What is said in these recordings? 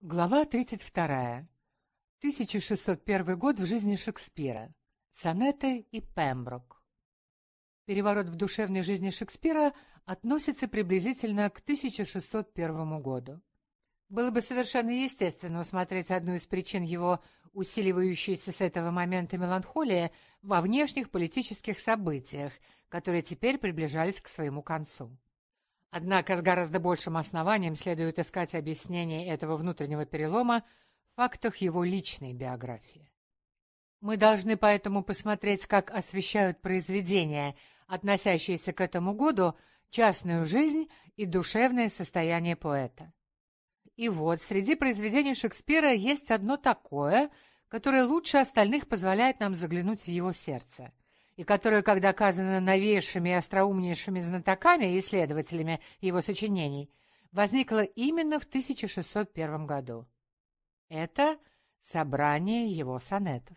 Глава 32. 1601 год в жизни Шекспира. Сонеты и Пемброк. Переворот в душевной жизни Шекспира относится приблизительно к 1601 году. Было бы совершенно естественно усмотреть одну из причин его усиливающейся с этого момента меланхолии во внешних политических событиях, которые теперь приближались к своему концу. Однако с гораздо большим основанием следует искать объяснение этого внутреннего перелома в фактах его личной биографии. Мы должны поэтому посмотреть, как освещают произведения, относящиеся к этому году, частную жизнь и душевное состояние поэта. И вот среди произведений Шекспира есть одно такое, которое лучше остальных позволяет нам заглянуть в его сердце, и которое, как доказано новейшими и остроумнейшими знатоками и исследователями его сочинений, возникло именно в 1601 году. Это собрание его сонетов.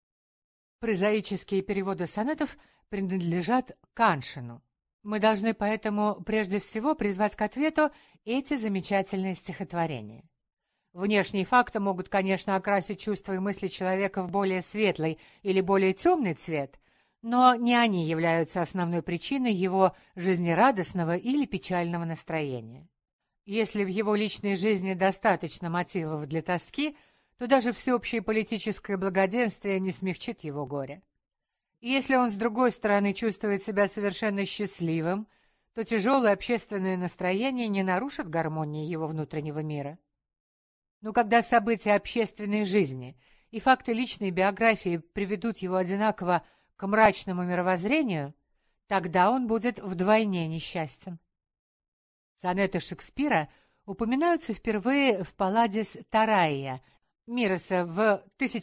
Прозаические переводы сонетов принадлежат Каншину. Мы должны поэтому прежде всего призвать к ответу эти замечательные стихотворения. Внешние факты могут, конечно, окрасить чувства и мысли человека в более светлый или более темный цвет, но не они являются основной причиной его жизнерадостного или печального настроения. Если в его личной жизни достаточно мотивов для тоски, то даже всеобщее политическое благоденствие не смягчит его горе. И если он, с другой стороны, чувствует себя совершенно счастливым, то тяжелое общественное настроение не нарушит гармонии его внутреннего мира. Но когда события общественной жизни и факты личной биографии приведут его одинаково к мрачному мировоззрению, тогда он будет вдвойне несчастен. Сонеты Шекспира упоминаются впервые в «Палладис Тарайя» Мироса в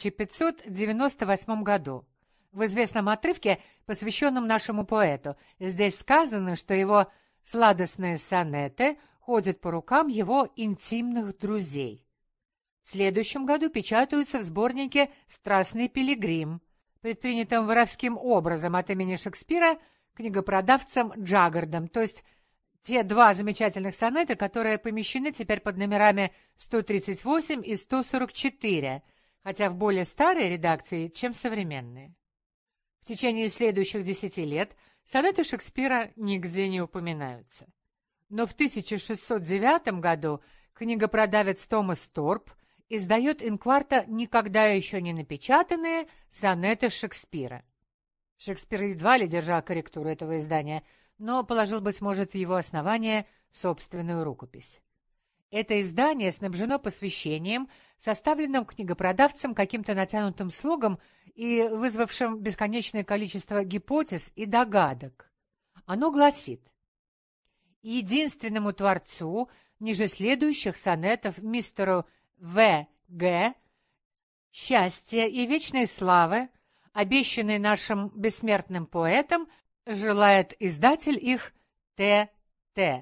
1598 году, в известном отрывке, посвященном нашему поэту. Здесь сказано, что его сладостные сонеты ходят по рукам его интимных друзей. В следующем году печатаются в сборнике «Страстный пилигрим», предпринятым воровским образом от имени Шекспира книгопродавцем Джаггардом, то есть те два замечательных сонета, которые помещены теперь под номерами 138 и 144, хотя в более старой редакции, чем современные. В течение следующих 10 лет сонеты Шекспира нигде не упоминаются. Но в 1609 году книгопродавец Томас Торп издает инкварто никогда еще не напечатанные сонеты Шекспира. Шекспир едва ли держал корректуру этого издания, но положил, быть может, в его основание собственную рукопись. Это издание снабжено посвящением, составленным книгопродавцем каким-то натянутым слогом и вызвавшим бесконечное количество гипотез и догадок. Оно гласит: единственному творцу ниже следующих сонетов мистеру В.Г. счастья и вечной славы, обещанной нашим бессмертным поэтам, желает издатель их Т.Т.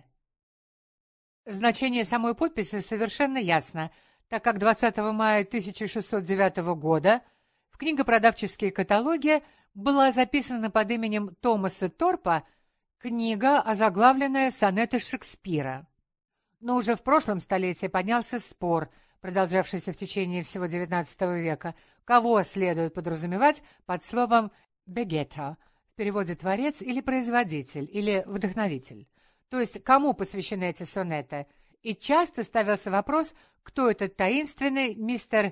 Значение самой подписи совершенно ясно, так как 20 мая 1609 года в книгопродавческие каталоги была записана под именем Томаса Торпа книга, озаглавленная «Сонеты Шекспира». Но уже в прошлом столетии поднялся спор, продолжавшийся в течение всего XIX века, кого следует подразумевать под словом «бегетто», в переводе «творец» или «производитель» или «вдохновитель», то есть кому посвящены эти сонеты, и часто ставился вопрос, кто этот таинственный мистер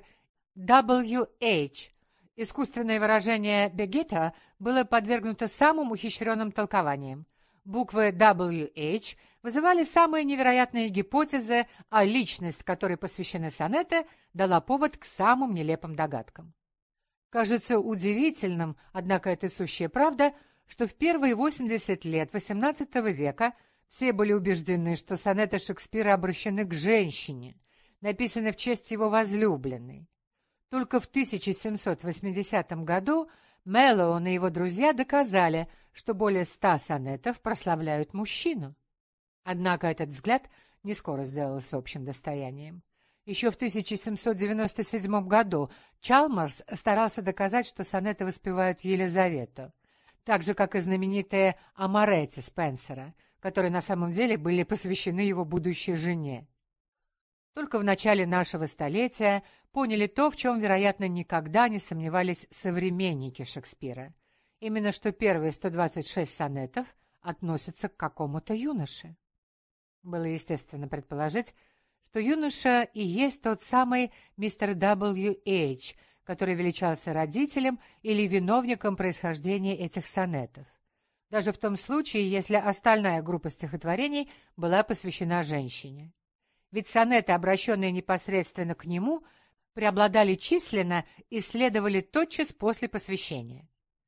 W.H. Искусственное выражение «бегетто» было подвергнуто самым ухищренным толкованиям. Буквы W.H. вызывали самые невероятные гипотезы, а личность, которой посвящены сонеты, дала повод к самым нелепым догадкам. Кажется удивительным, однако это сущая правда, что в первые 80 лет XVIII века все были убеждены, что сонеты Шекспира обращены к женщине, написаны в честь его возлюбленной. Только в 1780 году Мэллоун и его друзья доказали, что более 100 сонетов прославляют мужчину. Однако этот взгляд не скоро сделался общим достоянием. Еще в 1797 году Чалмерс старался доказать, что сонеты воспевают Елизавету, так же, как и знаменитые «Амаретти» Спенсера, которые на самом деле были посвящены его будущей жене. Только в начале нашего столетия поняли то, в чем, вероятно, никогда не сомневались современники Шекспира. Именно что первые 126 сонетов относятся к какому-то юноше. Было естественно предположить, что юноша и есть тот самый мистер W.H., который величался родителем или виновником происхождения этих сонетов. Даже в том случае, если остальная группа стихотворений была посвящена женщине. Ведь сонеты, обращенные непосредственно к нему, преобладали численно и следовали тотчас после посвящения.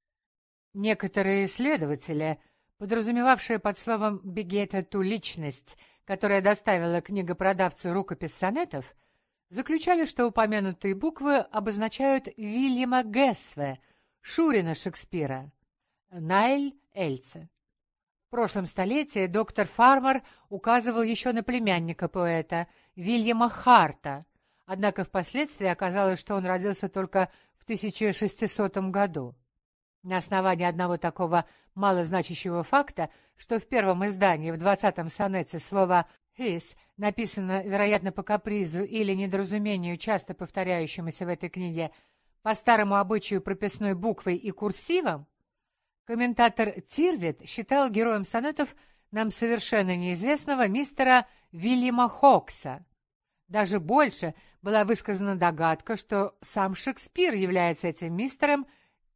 Некоторые исследователи, подразумевавшие под словом «бегета» ту личность, которая доставила книгопродавцу рукопись сонетов, заключали, что упомянутые буквы обозначают Вильяма Гэсве, шурина Шекспира, Наэль Эльце. В прошлом столетии доктор Фармер указывал еще на племянника поэта, Вильяма Харта, однако впоследствии оказалось, что он родился только в 1600 году. На основании одного такого малозначащего факта, что в первом издании, в 20-м сонете, слово «his» написано, вероятно, по капризу или недоразумению, часто повторяющемуся в этой книге, по старому обычаю прописной буквой и курсивом, комментатор Тирвит считал героем сонетов нам совершенно неизвестного мистера Вильяма Хокса. Даже больше была высказана догадка, что сам Шекспир является этим мистером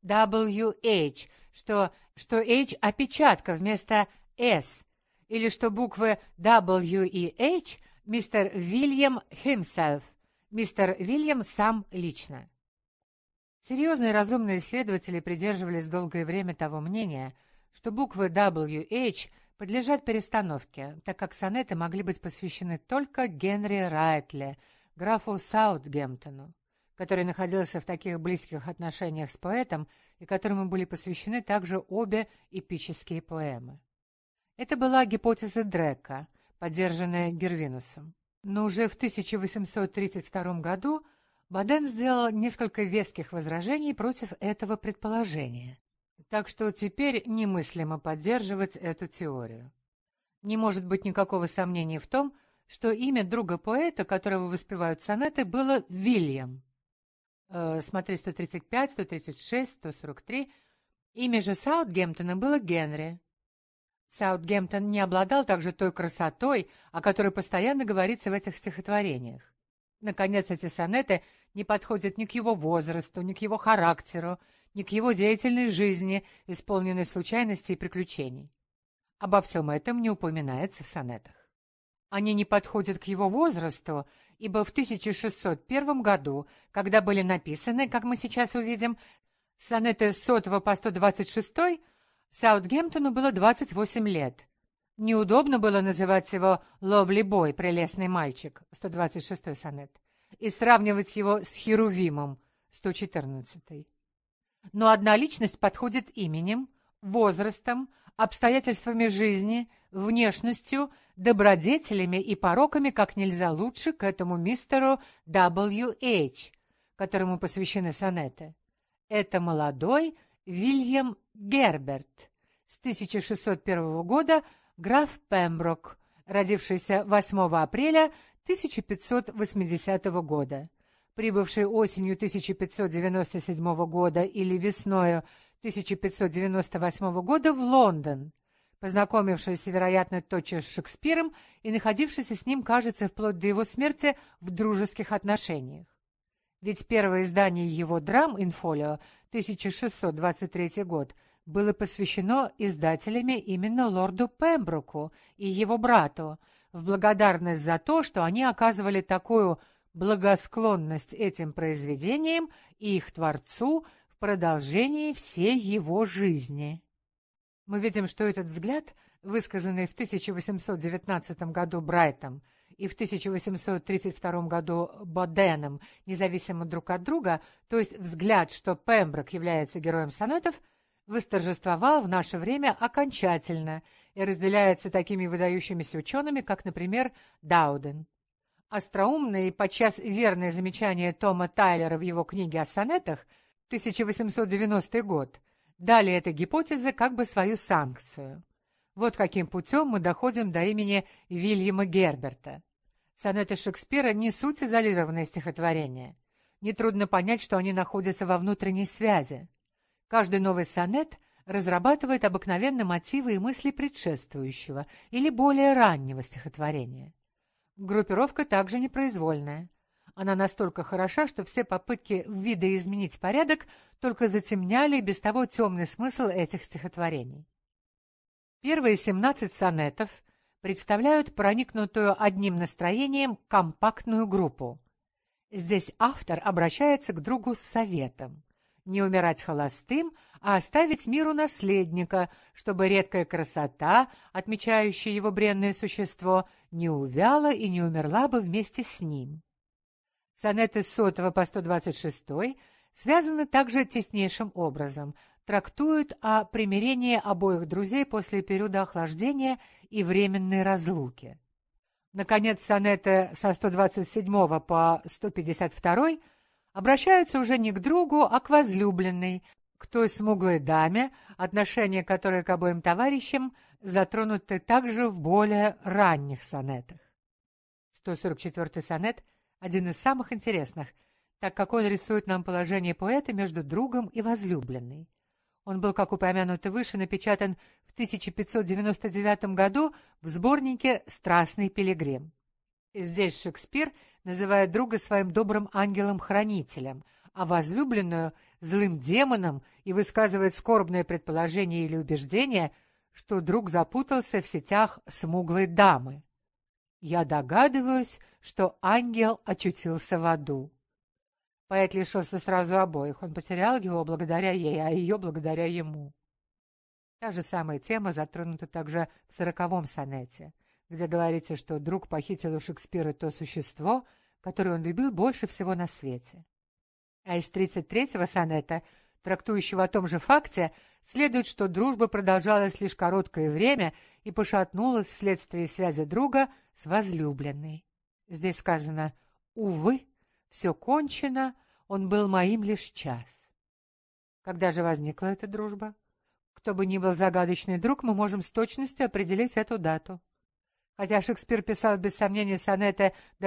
W.H., что H — опечатка вместо S, или что буквы W и H — мистер Вильям himself, мистер Вильям сам лично. Серьезные разумные исследователи придерживались долгое время того мнения, что буквы W.H. подлежат перестановке, так как сонеты могли быть посвящены только Генри Райтли, графу Саутгемптону, который находился в таких близких отношениях с поэтом и которому были посвящены также обе эпические поэмы. Это была гипотеза Дрека, поддержанная Гервинусом. Но уже в 1832 году Боден сделал несколько веских возражений против этого предположения. Так что теперь немыслимо поддерживать эту теорию. Не может быть никакого сомнения в том, что имя друга поэта, которого воспевают сонеты, было Вильям. Смотри 135, 136, 143. Имя же Саутгемптона было Генри. Саутгемптон не обладал также той красотой, о которой постоянно говорится в этих стихотворениях. Наконец, эти сонеты не подходят ни к его возрасту, ни к его характеру, ни к его деятельной жизни, исполненной случайностей и приключений. Обо всем этом не упоминается в сонетах. Они не подходят к его возрасту, ибо в 1601 году, когда были написаны, как мы сейчас увидим, сонеты с 100 по 126, Саутгемптону было 28 лет. Неудобно было называть его «Ловли бой», «Прелестный мальчик», 126 сонет, и сравнивать его с Херувимом, 114. Но одна личность подходит именем, возрастом, обстоятельствами жизни, внешностью, добродетелями и пороками как нельзя лучше к этому мистеру W.H., которому посвящены сонеты. Это молодой Вильям Герберт, с 1601 года граф Пемброк, родившийся 8 апреля 1580 года, прибывший осенью 1597 года или весною 1598 года в Лондон, познакомившийся, вероятно, тотчас с Шекспиром и находившийся с ним, кажется, вплоть до его смерти в дружеских отношениях. Ведь первое издание его драм «Инфолио» 1623 год было посвящено издателями именно лорду Пемброку и его брату, в благодарность за то, что они оказывали такую благосклонность этим произведениям и их творцу в продолжении всей его жизни. Мы видим, что этот взгляд, высказанный в 1819 году Брайтом и в 1832 году Боденом, независимо друг от друга, то есть взгляд, что Пемброк является героем сонетов, восторжествовал в наше время окончательно и разделяется такими выдающимися учеными, как, например, Дауден. Остроумное и подчас верное замечание Тома Тайлера в его книге о сонетах 1890 год дали этой гипотезе как бы свою санкцию. Вот каким путем мы доходим до имени Вильяма Герберта. Сонеты Шекспира не суть изолированные стихотворения. Нетрудно понять, что они находятся во внутренней связи. Каждый новый сонет разрабатывает обыкновенно мотивы и мысли предшествующего или более раннего стихотворения. Группировка также непроизвольная. Она настолько хороша, что все попытки видоизменить порядок только затемняли и без того темный смысл этих стихотворений. Первые 17 сонетов представляют проникнутую одним настроением компактную группу. Здесь автор обращается к другу с советом не умирать холостым, а оставить миру наследника, чтобы редкая красота, отмечающая его бренное существо, не увяла и не умерла бы вместе с ним. Сонеты с 100 по 126 связаны также теснейшим образом, трактуют о примирении обоих друзей после периода охлаждения и временной разлуки. Наконец, сонеты со 127 по 152 обращаются уже не к другу, а к возлюбленной, к той смуглой даме, отношения которой к обоим товарищам затронуты также в более ранних сонетах. 144 сонет – один из самых интересных, так как он рисует нам положение поэта между другом и возлюбленной. Он был, как упомянуто выше, напечатан в 1599 году в сборнике «Страстный пилигрим». Здесь Шекспир называет друга своим добрым ангелом-хранителем, а возлюбленную — злым демоном и высказывает скорбное предположение или убеждение, что друг запутался в сетях смуглой дамы. «Я догадываюсь, что ангел очутился в аду». Поэт лишился сразу обоих. Он потерял его благодаря ей, а ее благодаря ему. Та же самая тема затронута также в 40-м сонете, где говорится, что друг похитил у Шекспира то существо, которое он любил больше всего на свете. А из 33-го сонета, трактующего о том же факте, следует, что дружба продолжалась лишь короткое время и пошатнулась вследствие связи друга с возлюбленной. Здесь сказано «Увы, все кончено, он был моим лишь час». Когда же возникла эта дружба? Кто бы ни был загадочный друг, мы можем с точностью определить эту дату. Хотя Шекспир писал без сомнения сонеты до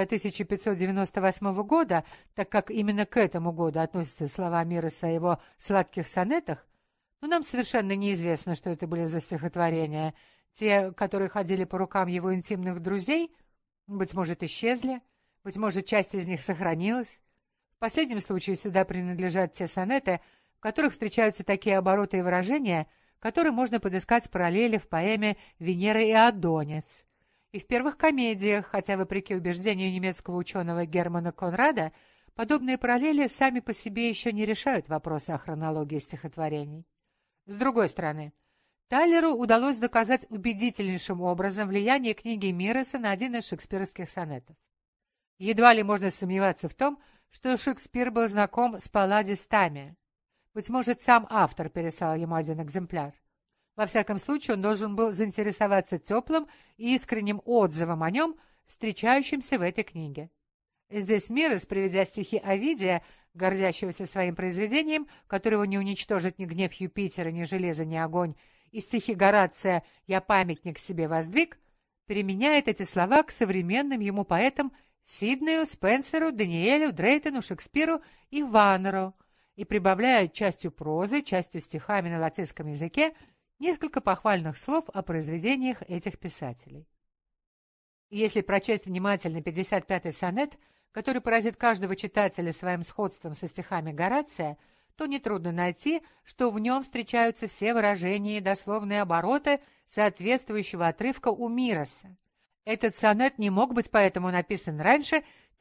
1598 года, так как именно к этому году относятся слова Мироса о его сладких сонетах, но нам совершенно неизвестно, что это были за стихотворения. Те, которые ходили по рукам его интимных друзей, быть может, исчезли, быть может, часть из них сохранилась. В последнем случае сюда принадлежат те сонеты, в которых встречаются такие обороты и выражения, которые можно подыскать параллели в поэме «Венера и Адонис». И в первых комедиях, хотя, вопреки убеждению немецкого ученого Германа Конрада, подобные параллели сами по себе еще не решают вопросы о хронологии стихотворений. С другой стороны, Тайлеру удалось доказать убедительнейшим образом влияние книги Мироса на один из шекспировских сонетов. Едва ли можно сомневаться в том, что Шекспир был знаком с Палладис Тамми. Быть может, сам автор переслал ему один экземпляр. Во всяком случае, он должен был заинтересоваться теплым и искренним отзывом о нем, встречающимся в этой книге. Здесь Мирос, приведя стихи Овидия, гордящегося своим произведением, которого не уничтожит ни гнев Юпитера, ни железо, ни огонь, и стихи Горация «Я памятник себе воздвиг», применяет эти слова к современным ему поэтам Сиднею, Спенсеру, Даниэлю, Дрейтону, Шекспиру и Ванеру и прибавляет частью прозы, частью стихами на латинском языке несколько похвальных слов о произведениях этих писателей. Если прочесть внимательно 55-й сонет, который поразит каждого читателя своим сходством со стихами Горация, то нетрудно найти, что в нем встречаются все выражения и дословные обороты соответствующего отрывка у Мироса. Этот сонет не мог быть поэтому написан раньше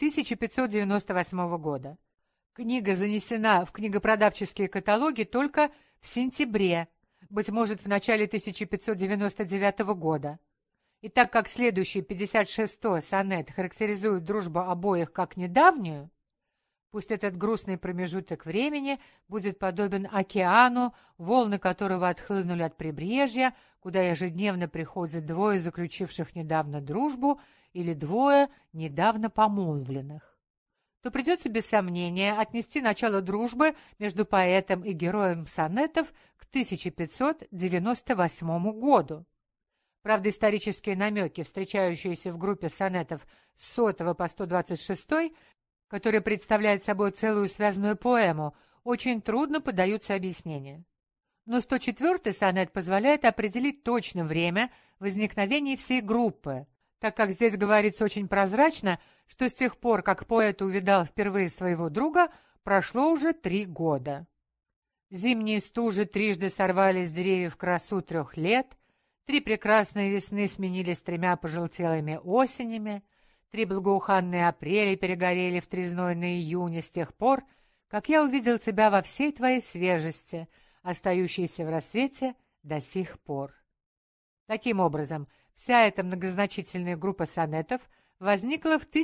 1598 года. Книга занесена в книгопродавческие каталоги только в сентябре, быть может, в начале 1599 года. И так как следующий 56-й сонет характеризует дружбу обоих как недавнюю, пусть этот грустный промежуток времени будет подобен океану, волны которого отхлынули от прибрежья, куда ежедневно приходят двое заключивших недавно дружбу или двое недавно помолвленных, то придется без сомнения отнести начало дружбы между поэтом и героем сонетов к 1598 году. Правда, исторические намеки, встречающиеся в группе сонетов с 100 по 126, которые представляют собой целую связанную поэму, очень трудно поддаются объяснению. Но 104-й сонет позволяет определить точно время возникновения всей группы, так как здесь говорится очень прозрачно, что с тех пор, как поэт увидал впервые своего друга, прошло уже 3 года. Зимние стужи трижды сорвали с деревьев красу 3 лет, 3 прекрасные весны сменились 3 пожелтелыми осенями, 3 благоуханные апреля перегорели в 3 знойные июня с тех пор, как я увидел тебя во всей твоей свежести, остающейся в рассвете до сих пор. Таким образом, вся эта многозначительная группа сонетов возникла в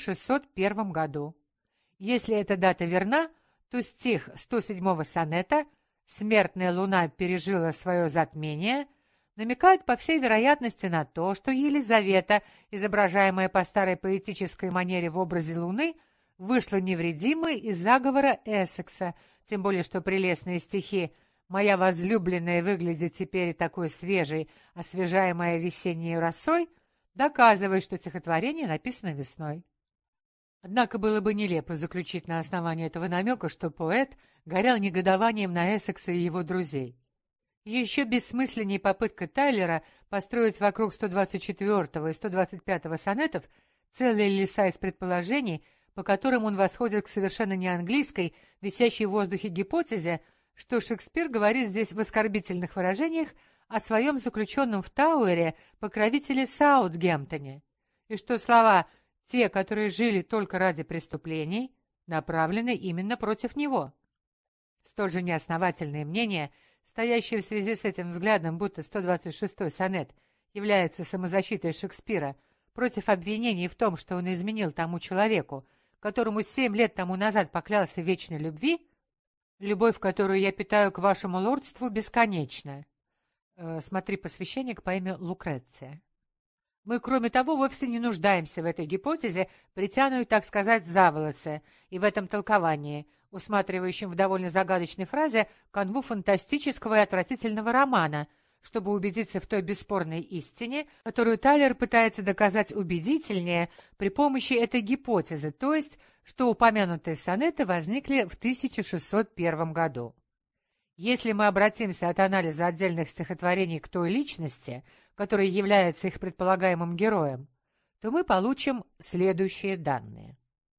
1601 году. Если эта дата верна, то стих 107-го сонета «Смертная луна пережила свое затмение» намекает, по всей вероятности, на то, что Елизавета, изображаемая по старой поэтической манере в образе луны, вышла невредимой из заговора Эссекса, тем более что прелестные стихи «Моя возлюбленная выглядит теперь такой свежей, освежаемая весенней росой» доказывают, что стихотворение написано весной. Однако было бы нелепо заключить на основании этого намека, что поэт горел негодованием на Эссекса и его друзей. Еще бессмысленнее попытка Тайлера построить вокруг 124 и 125 сонетов целые леса из предположений, по которым он восходит к совершенно неанглийской, висящей в воздухе гипотезе, что Шекспир говорит здесь в оскорбительных выражениях о своем заключенном в Тауэре покровителе Саутгемптоне, и что слова «те, которые жили только ради преступлений», направлены именно против него. Столь же неосновательное мнение, стоящее в связи с этим взглядом, будто 126-й сонет является самозащитой Шекспира против обвинений в том, что он изменил тому человеку, которому 7 лет тому назад поклялся в вечной любви, любовь, которую я питаю к вашему лордству, бесконечна. Смотри посвящение к поэме «Лукреция». Мы, кроме того, вовсе не нуждаемся в этой гипотезе, притянутой, так сказать, за волосы, и в этом толковании, усматривающем в довольно загадочной фразе канву фантастического и отвратительного романа, чтобы убедиться в той бесспорной истине, которую Тайлер пытается доказать убедительнее при помощи этой гипотезы, то есть, что упомянутые сонеты возникли в 1601 году. Если мы обратимся от анализа отдельных стихотворений к той личности, которая является их предполагаемым героем, то мы получим следующие данные.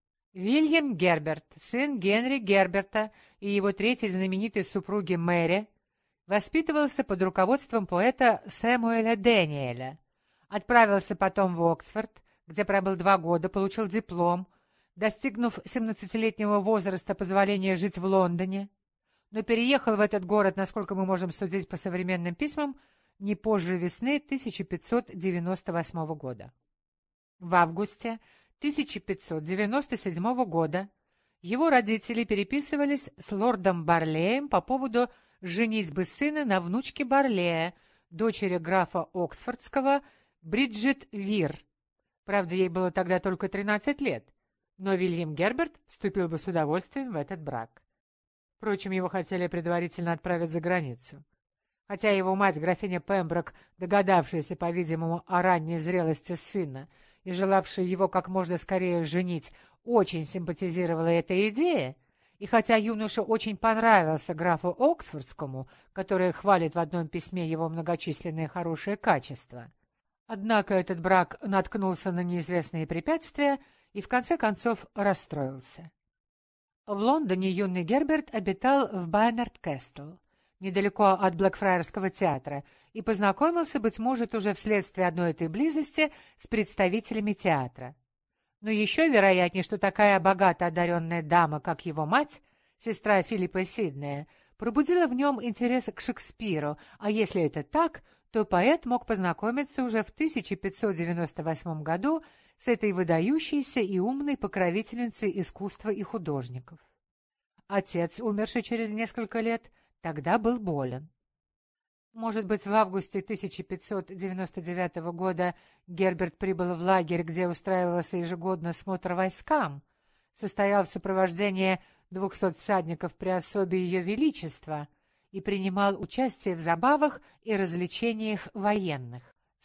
Вильям Герберт, сын Генри Герберта и его третьей знаменитой супруги Мэри, воспитывался под руководством поэта Сэмуэля Дэниеля, отправился потом в Оксфорд, где пробыл 2 года, получил диплом, достигнув 17-летнего возраста позволения жить в Лондоне, но переехал в этот город, насколько мы можем судить по современным письмам, не позже весны 1598 года. В августе 1597 года его родители переписывались с лордом Барлеем по поводу женитьбы сына на внучке Барлея, дочери графа Оксфордского, Бриджит Вир. Правда, ей было тогда только 13 лет, но Вильям Герберт вступил бы с удовольствием в этот брак. Впрочем, его хотели предварительно отправить за границу. Хотя его мать, графиня Пемброк, догадавшаяся, по-видимому, о ранней зрелости сына и желавшая его как можно скорее женить, очень симпатизировала этой идее, и хотя юноша очень понравился графу Оксфордскому, который хвалит в одном письме его многочисленные хорошие качества, однако этот брак наткнулся на неизвестные препятствия и в конце концов расстроился. В Лондоне юный Герберт обитал в Байнард-Кэстл, недалеко от Блэкфрайерского театра, и познакомился, быть может, уже вследствие одной этой близости с представителями театра. Но еще вероятнее, что такая богато одаренная дама, как его мать, сестра Филиппа Сиднея, пробудила в нем интерес к Шекспиру, а если это так, то поэт мог познакомиться уже в 1598 году с этой выдающейся и умной покровительницей искусства и художников. Отец, умерший через несколько лет, тогда был болен. Может быть, в августе 1599 года Герберт прибыл в лагерь, где устраивался ежегодно смотр войскам, состоял в сопровождении 200 всадников при особе Ее Величества и принимал участие в забавах и развлечениях военных.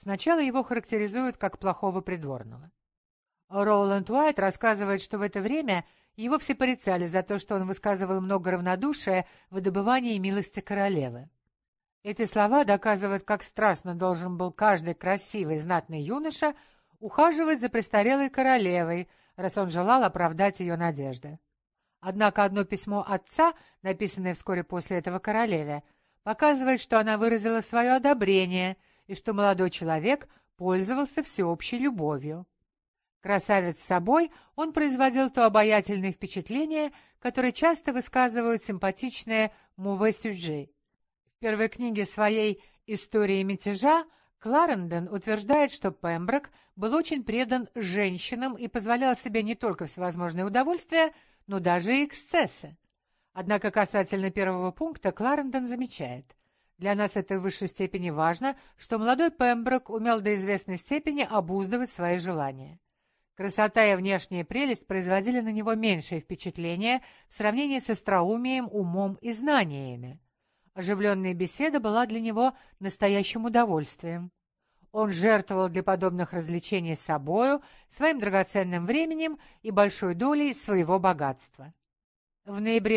Сначала его характеризуют как плохого придворного. Роуланд Уайт рассказывает, что в это время его все порицали за то, что он высказывал много равнодушия в добывании милости королевы. Эти слова доказывают, как страстно должен был каждый красивый знатный юноша ухаживать за престарелой королевой, раз он желал оправдать ее надежды. Однако одно письмо отца, написанное вскоре после этого королеве, показывает, что она выразила свое одобрение и что молодой человек пользовался всеобщей любовью. Красавец собой, он производил то обаятельное впечатление, которое часто высказывают симпатичные «mauvais sujets». В первой книге своей «Истории мятежа» Кларендон утверждает, что Пемброк был очень предан женщинам и позволял себе не только всевозможные удовольствия, но даже и эксцессы. Однако касательно первого пункта Кларендон замечает: «Для нас это в высшей степени важно, что молодой Пемброк умел до известной степени обуздывать свои желания. Красота и внешняя прелесть производили на него меньшее впечатление в сравнении с остроумием, умом и знаниями. Оживленная беседа была для него настоящим удовольствием. Он жертвовал для подобных развлечений собою, своим драгоценным временем и большой долей своего богатства». В ноябре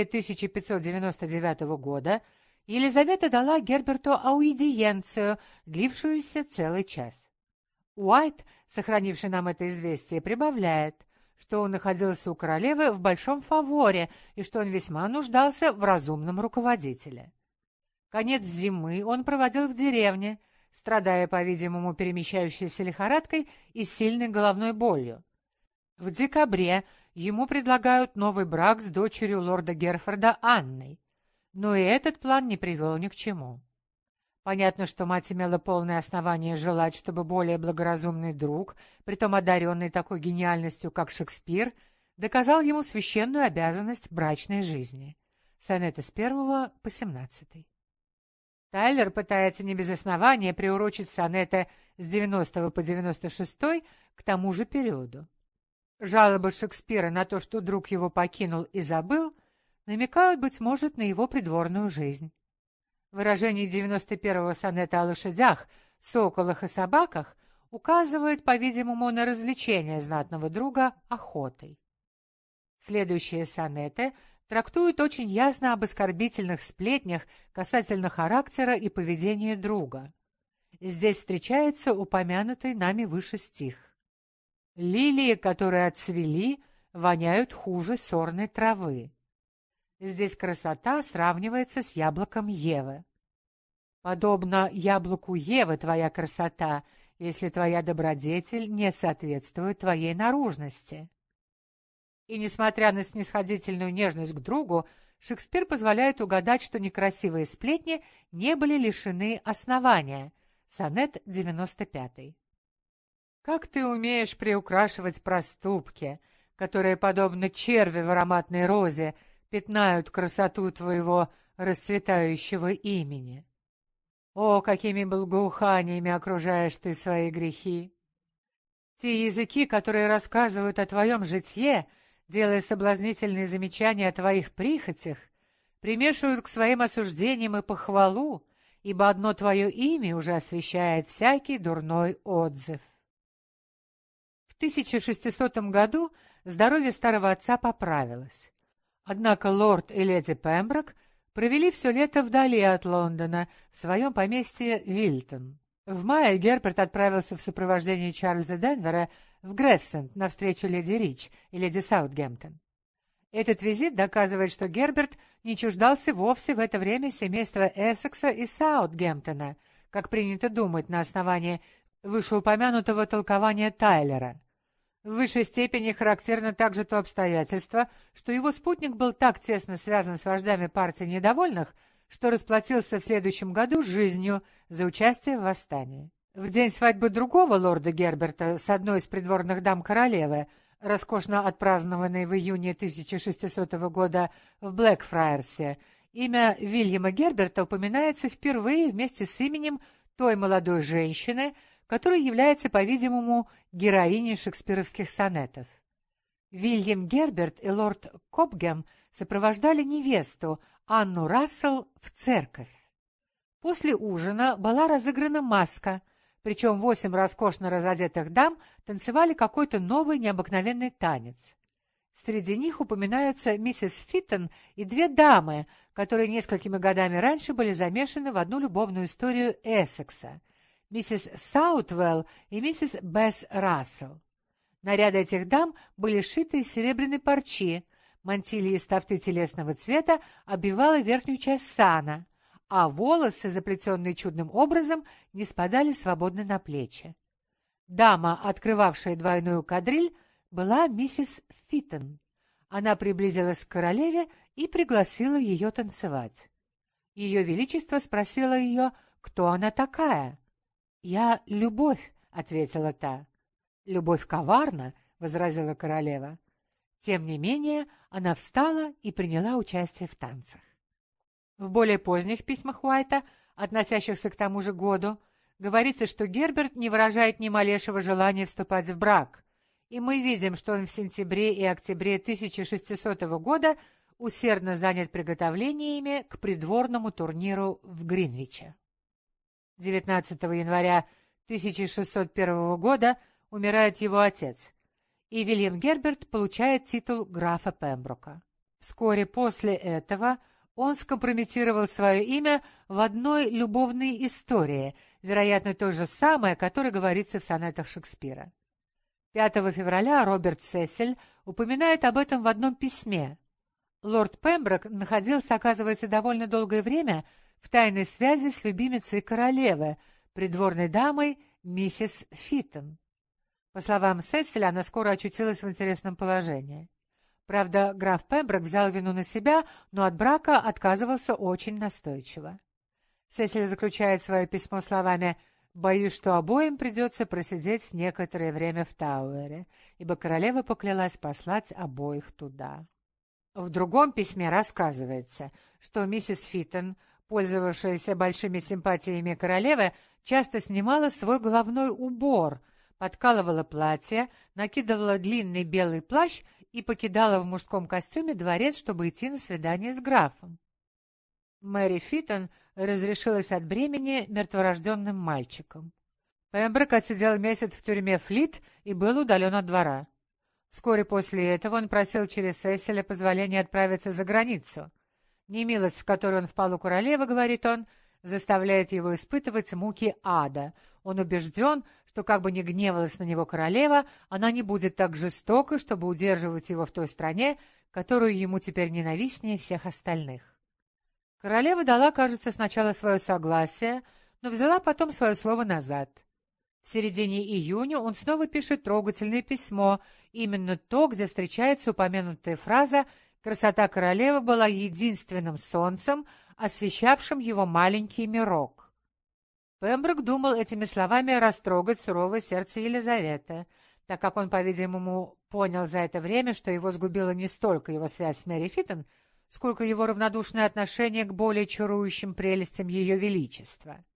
1599 года Елизавета дала Герберту аудиенцию, длившуюся целый час. Уайт, сохранивший нам это известие, прибавляет, что он находился у королевы в большом фаворе и что он весьма нуждался в разумном руководителе. Конец зимы он проводил в деревне, страдая, по-видимому, перемещающейся лихорадкой и сильной головной болью. В декабре ему предлагают новый брак с дочерью лорда Герфорда Анной, но и этот план не привел ни к чему. Понятно, что мать имела полное основание желать, чтобы более благоразумный друг, притом одаренный такой гениальностью, как Шекспир, доказал ему священную обязанность брачной жизни. Сонеты с 1 по 17. Тайлер пытается не без основания приурочить сонеты с 90 по 96 к тому же периоду. Жалобы Шекспира на то, что друг его покинул и забыл, намекают, быть может, на его придворную жизнь. Выражение 91-го сонета о лошадях, соколах и собаках указывает, по-видимому, на развлечение знатного друга охотой. Следующие сонеты трактуют очень ясно об оскорбительных сплетнях касательно характера и поведения друга. Здесь встречается упомянутый нами выше стих: «Лилии, которые отцвели, воняют хуже сорной травы». Здесь красота сравнивается с яблоком Евы. «Подобно яблоку Евы твоя красота, если твоя добродетель не соответствует твоей наружности». И, несмотря на снисходительную нежность к другу, Шекспир позволяет угадать, что некрасивые сплетни не были лишены основания. Сонет 95. «Как ты умеешь приукрашивать проступки, которые, подобно черви в ароматной розе, пятнают красоту твоего расцветающего имени. О, какими благоуханиями окружаешь ты свои грехи! Те языки, которые рассказывают о твоем житье, делая соблазнительные замечания о твоих прихотях, примешивают к своим осуждениям и похвалу, ибо одно твое имя уже освещает всякий дурной отзыв». В 1600 году здоровье старого отца поправилось. Однако лорд и леди Пемброк провели все лето вдали от Лондона, в своем поместье Вильтон. В мае Герберт отправился в сопровождении Чарльза Денвера в Грейвсенд на встречу леди Рич и леди Саутгемптон. Этот визит доказывает, что Герберт не чуждался вовсе в это время семейства Эссекса и Саутгемптона, как принято думать на основании вышеупомянутого толкования Тайлера. В высшей степени характерно также то обстоятельство, что его спутник был так тесно связан с вождями партии недовольных, что расплатился в следующем году жизнью за участие в восстании. В день свадьбы другого лорда Герберта с одной из придворных дам королевы, роскошно отпразднованной в июне 1600 года в Блэкфрайерсе, имя Вильяма Герберта упоминается впервые вместе с именем той молодой женщины, которая является, по-видимому, героиней шекспировских сонетов. Вильям Герберт и лорд Копгем сопровождали невесту Анну Рассел в церковь. После ужина была разыграна маска, Причем 8 роскошно разодетых дам танцевали какой-то новый необыкновенный танец. Среди них упоминаются миссис Фиттон и две дамы, которые несколькими годами раньше были замешаны в одну любовную историю Эссекса — миссис Саутвелл и миссис Бесс Рассел. Наряды этих дам были сшиты из серебряной парчи, мантилья из тафты телесного цвета обвивала верхнюю часть сана, а волосы, заплетенные чудным образом, не спадали свободно на плечи. Дама, открывавшая двойную кадриль, была миссис Фиттон. Она приблизилась к королеве и пригласила ее танцевать. Ее Величество спросило ее, кто она такая. «Я Любовь», — ответила та. «Любовь коварна», — возразила королева. Тем не менее, она встала и приняла участие в танцах. В более поздних письмах Уайта, относящихся к тому же году, говорится, что Герберт не выражает ни малейшего желания вступать в брак, и мы видим, что он в сентябре и октябре 1600 года усердно занят приготовлениями к придворному турниру в Гринвиче. 19 января 1601 года умирает его отец, и Вильям Герберт получает титул графа Пемброка. Вскоре после этого он скомпрометировал свое имя в одной любовной истории, вероятно, той же самой, о которой говорится в сонетах Шекспира. 5 февраля Роберт Сесиль упоминает об этом в одном письме. Лорд Пемброк находился, оказывается, довольно долгое время в тайной связи с любимицей королевы, придворной дамой миссис Фиттон. По словам Сесиля, она скоро очутилась в интересном положении. Правда, граф Пемброк взял вину на себя, но от брака отказывался очень настойчиво. Сесиль заключает свое письмо словами «Боюсь, что обоим придется просидеть некоторое время в Тауэре, ибо королева поклялась послать обоих туда». В другом письме рассказывается, что миссис Фиттон, пользовавшаяся большими симпатиями королевы, часто снимала свой головной убор, подкалывала платье, накидывала длинный белый плащ и покидала в мужском костюме дворец, чтобы идти на свидание с графом. Мэри Фиттон разрешилась от бремени мертворожденным мальчиком. Пемброк отсидел месяц в тюрьме Флит и был удален от двора. Вскоре после этого он просил через Сесиля позволения отправиться за границу. Немилость, в которую он впал у королевы, говорит он, заставляет его испытывать муки ада. Он убежден, что как бы ни гневалась на него королева, она не будет так жестока, чтобы удерживать его в той стране, которую ему теперь ненавистнее всех остальных. Королева дала, кажется, сначала свое согласие, но взяла потом свое слово назад. В середине июня он снова пишет трогательное письмо, именно то, где встречается упомянутая фраза «Красота королевы была единственным солнцем, освещавшим его маленький мирок». Пемброк думал этими словами растрогать суровое сердце Елизаветы, так как он, по-видимому, понял за это время, что его сгубила не столько его связь с Мэри Фиттон, сколько его равнодушное отношение к более чарующим прелестям Ее Величества.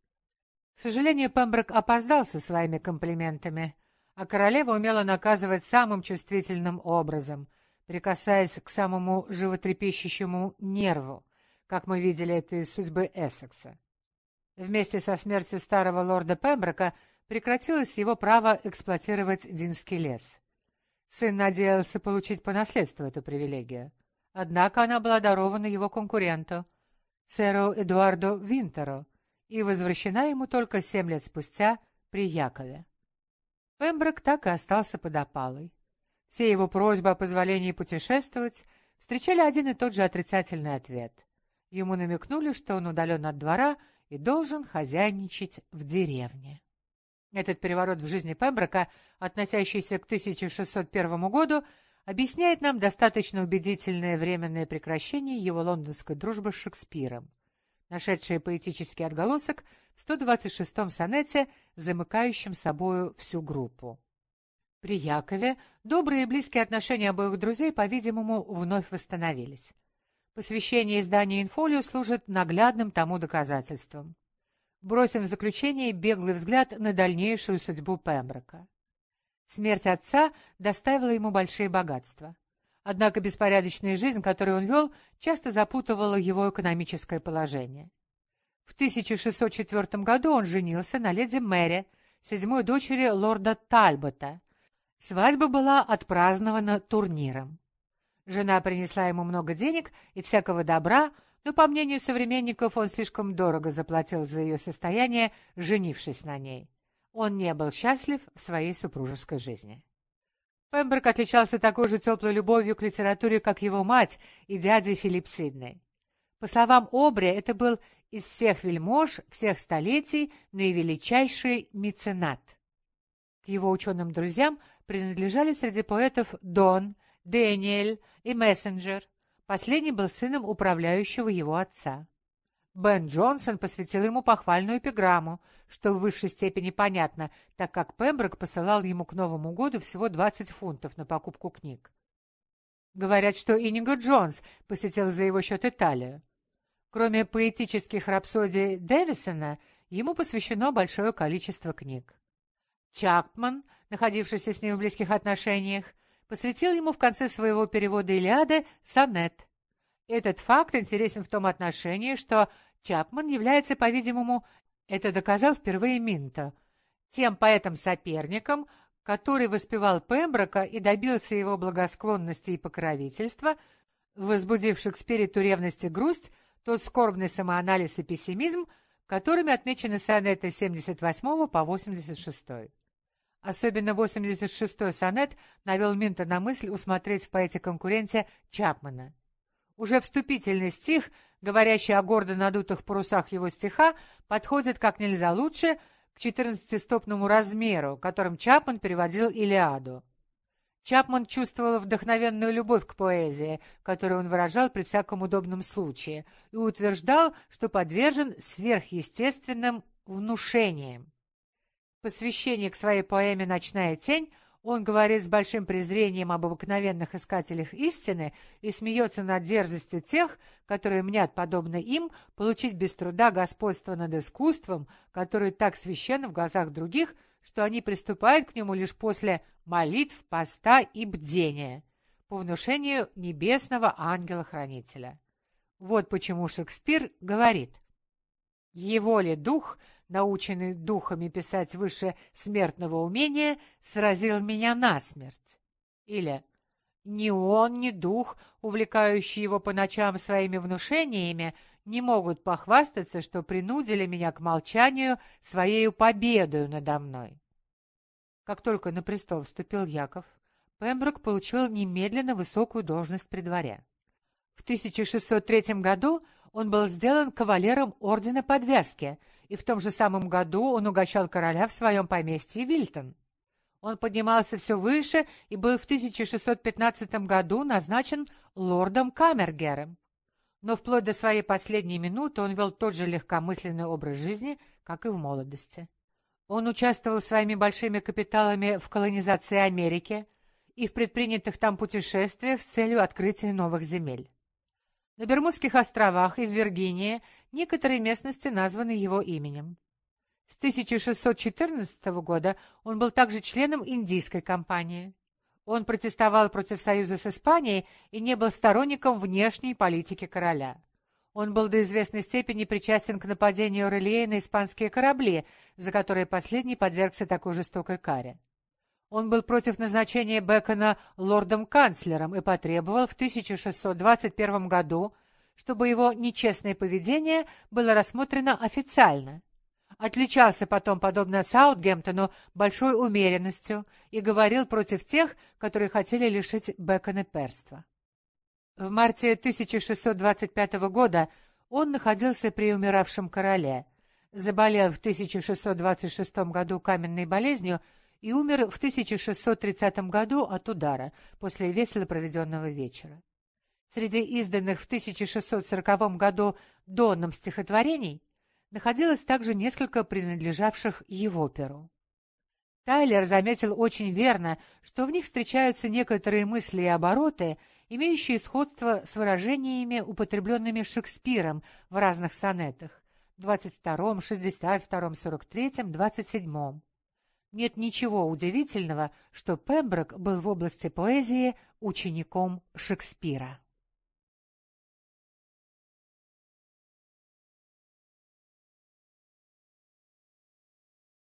К сожалению, Пемброк опоздал со своими комплиментами, а королева умела наказывать самым чувствительным образом, прикасаясь к самому животрепещущему нерву, как мы видели это из судьбы Эссекса. Вместе со смертью старого лорда Пемброка прекратилось его право эксплуатировать Динский лес. Сын надеялся получить по наследству эту привилегию. Однако она была дарована его конкуренту, сэру Эдуарду Винтеру, и возвращена ему только 7 лет спустя при Якове. Пемброк так и остался под опалой. Все его просьбы о позволении путешествовать встречали один и тот же отрицательный ответ. Ему намекнули, что он удален от двора и должен хозяйничать в деревне. Этот переворот в жизни Пемброка, относящийся к 1601 году, объясняет нам достаточно убедительное временное прекращение его лондонской дружбы с Шекспиром, нашедшее поэтический отголосок в 126-м сонете, замыкающем собою всю группу. При Якове добрые и близкие отношения обоих друзей, по-видимому, вновь восстановились. Посвящение изданию «Инфолио» служит наглядным тому доказательством. Бросим в заключение беглый взгляд на дальнейшую судьбу Пемброка. Смерть отца доставила ему большие богатства. Однако беспорядочная жизнь, которую он вел, часто запутывала его экономическое положение. В 1604 году он женился на леди Мэри, седьмой дочери лорда Тальбота. Свадьба была отпразднована турниром. Жена принесла ему много денег и всякого добра, но, по мнению современников, он слишком дорого заплатил за ее состояние, женившись на ней. Он не был счастлив в своей супружеской жизни. Пемброк отличался такой же теплой любовью к литературе, как его мать и дядя Филипп Сидней. По словам Обри, это был из всех вельмож, всех столетий наивеличайший меценат. К его ученым друзьям принадлежали среди поэтов Дон, Дэниэль и Мессенджер. Последний был сыном управляющего его отца. Бен Джонсон посвятил ему похвальную эпиграмму, что в высшей степени понятно, так как Пемброк посылал ему к Новому году всего 20 фунтов на покупку книг. Говорят, что Иниго Джонс посетил за его счет Италию. Кроме поэтических рапсодий Дэвисона, ему посвящено большое количество книг. Чапман, находившийся с ним в близких отношениях, посвятил ему в конце своего перевода «Илиады» сонет. Этот факт интересен в том отношении, что Чапман является, по-видимому, это доказал впервые Минто, тем поэтом-соперником, который воспевал Пемброка и добился его благосклонности и покровительства, возбудив в Шекспире ту ревность и грусть, тот скорбный самоанализ и пессимизм, которыми отмечены сонеты с 78 по 86. Особенно 86-й сонет навел Минто на мысль усмотреть в поэте-конкуренте Чапмана. Уже вступительный стих, говорящий о гордо надутых парусах его стиха, подходит как нельзя лучше к 14-стопному размеру, которым Чапман переводил «Илиаду». Чапман чувствовал вдохновенную любовь к поэзии, которую он выражал при всяком удобном случае, и утверждал, что подвержен сверхъестественным внушениям. В посвящении к своей поэме «Ночная тень» он говорит с большим презрением об обыкновенных искателях истины и смеется над дерзостью тех, которые мнят, подобно им, получить без труда господство над искусством, которое так священно в глазах других, что они приступают к нему лишь после молитв, поста и бдения, по внушению небесного ангела-хранителя. Вот почему Шекспир говорит: «Его ли дух, наученный духами писать выше смертного умения, сразил меня насмерть?» Или «Ни он, ни дух, увлекающий его по ночам своими внушениями, не могут похвастаться, что принудили меня к молчанию своею победою надо мной». Как только на престол вступил Яков, Пемброк получил немедленно высокую должность при дворе. В 1603 году он был сделан кавалером ордена Подвязки, и в том же самом году он угощал короля в своем поместье Вильтон. Он поднимался все выше и был в 1615 году назначен лордом Камергером. Но вплоть до своей последней минуты он вел тот же легкомысленный образ жизни, как и в молодости. Он участвовал своими большими капиталами в колонизации Америки и в предпринятых там путешествиях с целью открытия новых земель. На Бермудских островах и в Виргинии некоторые местности названы его именем. С 1614 года он был также членом Индийской компании. Он протестовал против союза с Испанией и не был сторонником внешней политики короля. Он был до известной степени причастен к нападению Релье на испанские корабли, за которые последний подвергся такой жестокой каре. Он был против назначения Бэкона лордом-канцлером и потребовал в 1621 году, чтобы его нечестное поведение было рассмотрено официально. Отличался потом, подобно Саутгемптону, большой умеренностью и говорил против тех, которые хотели лишить Бэкона перства. В марте 1625 года он находился при умиравшем короле, заболел в 1626 году каменной болезнью и умер в 1630 году от удара после весело проведенного вечера. Среди изданных в 1640 году Доном стихотворений находилось также несколько принадлежавших его перу. Тайлер заметил очень верно, что в них встречаются некоторые мысли и обороты, имеющие сходство с выражениями, употребленными Шекспиром в разных сонетах 22, 62, 43, 27. Нет ничего удивительного, что Пемброк был в области поэзии учеником Шекспира.